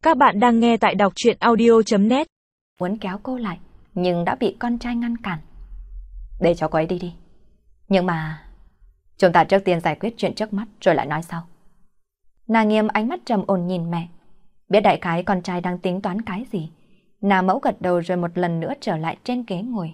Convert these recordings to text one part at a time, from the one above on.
Các bạn đang nghe tại đọc truyện audio.net. Muốn kéo cô lại, nhưng đã bị con trai ngăn cản. Để cho cô ấy đi đi. Nhưng mà... chúng ta trước tiên giải quyết chuyện trước mắt rồi lại nói sau. Nàng Nghiêm ánh mắt trầm ổn nhìn mẹ. Biết đại khái con trai đang tính toán cái gì. Nàng mẫu gật đầu rồi một lần nữa trở lại trên ghế ngồi.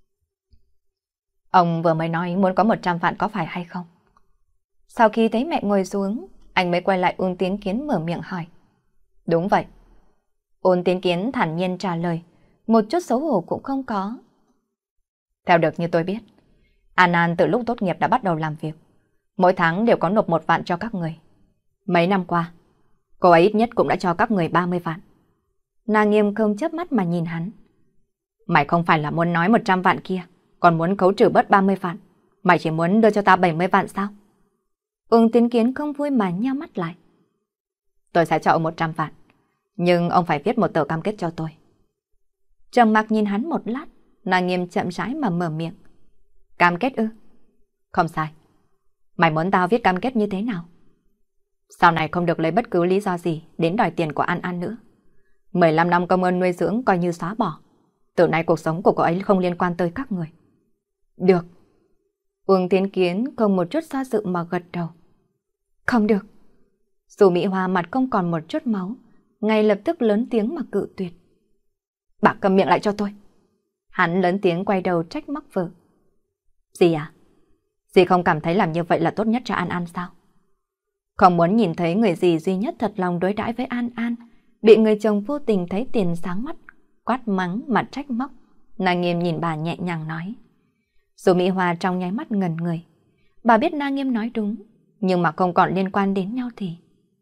Ông vừa mới nói muốn có 100 vạn có phải hay không? Sau khi thấy mẹ ngồi xuống, anh mới quay lại Ôn Tiến Kiến mở miệng hỏi. Đúng vậy. Ôn Tiến Kiến thản nhiên trả lời, một chút xấu hổ cũng không có. Theo được như tôi biết, An An từ lúc tốt nghiệp đã bắt đầu làm việc. Mỗi tháng đều có nộp 1 vạn cho các người. Mấy năm qua, cô ấy ít nhất cũng đã cho các người 30 vạn. Nàng Nghiêm không chớp mắt mà nhìn hắn. Mày không phải là muốn nói 100 vạn kia, còn muốn khấu trừ bớt 30 vạn. Mày chỉ muốn đưa cho ta 70 vạn sao? Ôn Tiến Kiến không vui mà nheo mắt lại. Tôi sẽ cho ông 100 vạn, nhưng ông phải viết một tờ cam kết cho tôi. Trầm mặc nhìn hắn một lát, nàng Nghiêm chậm rãi mà mở miệng. Cam kết ư? Không sai. Mày muốn tao viết cam kết như thế nào? Sau này không được lấy bất cứ lý do gì đến đòi tiền của An An nữa. 15 năm công ơn nuôi dưỡng coi như xóa bỏ. Từ nay cuộc sống của cô ấy không liên quan tới các người. Được. Ôn Tiến Kiến không một chút do dự mà gật đầu. Không được. Dù Mỹ Hoa mặt không còn một chút máu, ngay lập tức lớn tiếng mà cự tuyệt. Bà cầm miệng lại cho tôi. Hắn lớn tiếng quay đầu trách móc vợ. Dì à? Dì không cảm thấy làm như vậy là tốt nhất cho An An sao? Không muốn nhìn thấy người dì duy nhất thật lòng đối đãi với An An, bị người chồng vô tình thấy tiền sáng mắt, quát mắng mà trách móc. Nàng Nghiêm nhìn bà nhẹ nhàng nói. Dù Mỹ Hoa trong nháy mắt ngẩn người. Bà biết nàng Nghiêm nói đúng, nhưng mà không còn liên quan đến nhau thì...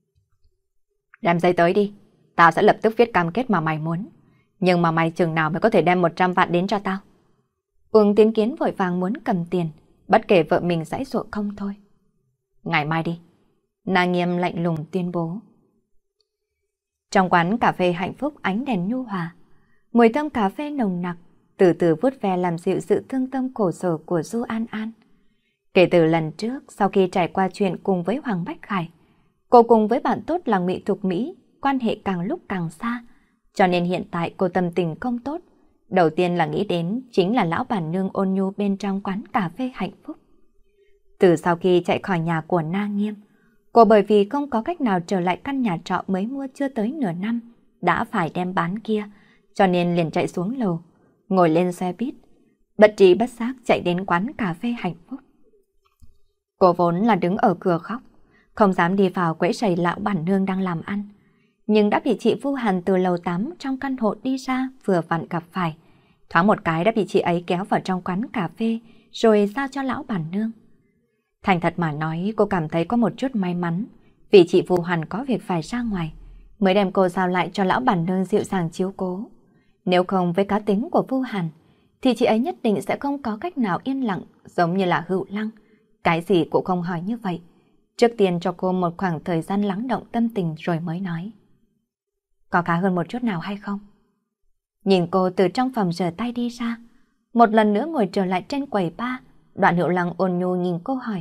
Đem giấy tới đi, tao sẽ lập tức viết cam kết mà mày muốn. Nhưng mà mày chừng nào mới có thể đem 100 vạn đến cho tao? Ôn Tiến Kiến vội vàng muốn cầm tiền, bất kể vợ mình giãy giụa không thôi. Ngày mai đi. Nàng Nghiêm lạnh lùng tuyên bố. Trong quán cà phê hạnh phúc ánh đèn nhu hòa, mùi thơm cà phê nồng nặc, từ từ vuốt ve làm dịu sự thương tâm khổ sở của Du An An. Kể từ lần trước, sau khi trải qua chuyện cùng với Hoàng Bách Khải, cô cùng với bạn tốt là Ngụy Thục Mỹ, quan hệ càng lúc càng xa, cho nên hiện tại cô tâm tình không tốt. Đầu tiên là nghĩ đến chính là lão bản nương ôn nhu bên trong quán cà phê hạnh phúc. Từ sau khi chạy khỏi nhà của Na Nghiêm, cô bởi vì không có cách nào trở lại căn nhà trọ mới mua chưa tới nửa năm, đã phải đem bán kia, cho nên liền chạy xuống lầu, ngồi lên xe buýt, bất trí bất giác chạy đến quán cà phê hạnh phúc. Cô vốn là đứng ở cửa khóc, không dám đi vào quấy rầy lão bản nương đang làm ăn, nhưng đã bị chị Vu Hàn từ lầu 8 trong căn hộ đi ra vừa vặn gặp phải. Thoáng một cái đã bị chị ấy kéo vào trong quán cà phê rồi giao cho lão bản nương. Thành thật mà nói, cô cảm thấy có một chút may mắn vì chị Vu Hàn có việc phải ra ngoài mới đem cô giao lại cho lão bản nương dịu dàng chiếu cố. Nếu không với cá tính của Vu Hàn thì chị ấy nhất định sẽ không có cách nào yên lặng giống như là Hữu Lăng. Cái gì cũng không hỏi như vậy. Trước tiên cho cô một khoảng thời gian lắng động tâm tình rồi mới nói. Có khá hơn một chút nào hay không? Nhìn cô từ trong phòng rửa tay đi ra, một lần nữa ngồi trở lại trên quầy bar, Đoạn Hữu Lăng ôn nhu nhìn cô hỏi.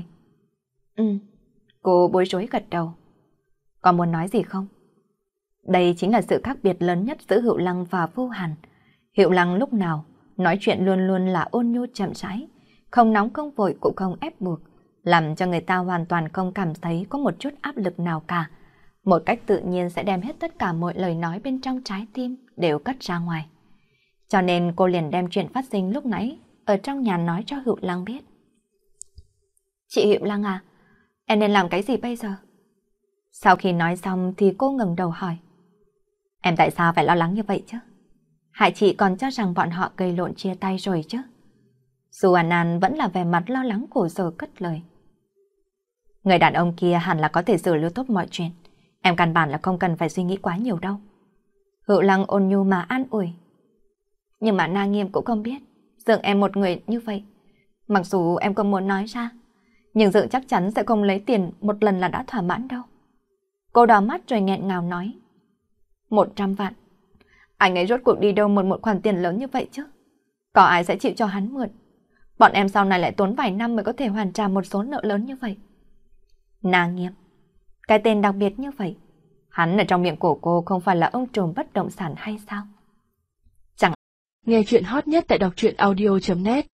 Cô bối rối gật đầu. Có muốn nói gì không? Đây chính là sự khác biệt lớn nhất giữa Hữu Lăng và Vu Hàn. Hữu Lăng lúc nào nói chuyện luôn luôn là ôn nhu chậm rãi, không nóng không vội cũng không ép buộc, làm cho người ta hoàn toàn không cảm thấy có một chút áp lực nào cả. Một cách tự nhiên sẽ đem hết tất cả mọi lời nói bên trong trái tim đều cất ra ngoài. Cho nên cô liền đem chuyện phát sinh lúc nãy ở trong nhà nói cho Hữu Lăng biết. Chị Hữu Lăng à, em nên làm cái gì bây giờ? Sau khi nói xong thì cô ngẩng đầu hỏi. Em tại sao phải lo lắng như vậy chứ? Hại chị còn cho rằng bọn họ gây lộn chia tay rồi chứ? Dù An An vẫn là vẻ mặt lo lắng khổ sở cất lời. Người đàn ông kia hẳn là có thể xử lý tốt mọi chuyện. Em căn bản là không cần phải suy nghĩ quá nhiều đâu. Hữu Lăng ôn nhu mà an ủi. Nhưng mà Na Nghiêm cũng không biết Dượng em một người như vậy. Mặc dù em không muốn nói ra, nhưng Dượng chắc chắn sẽ không lấy tiền một lần là đã thỏa mãn đâu. Cô đỏ mắt rồi nghẹn ngào nói. 100 vạn. Anh ấy rốt cuộc đi đâu một khoản tiền lớn như vậy chứ? Có ai sẽ chịu cho hắn mượn? Bọn em sau này lại tốn vài năm mới có thể hoàn trả một số nợ lớn như vậy. Na Nghiêm, cái tên đặc biệt như vậy, Hắn ở trong miệng của cô không phải là ông trùm bất động sản hay sao? Nghe chuyện hot nhất tại đọc truyện audio.net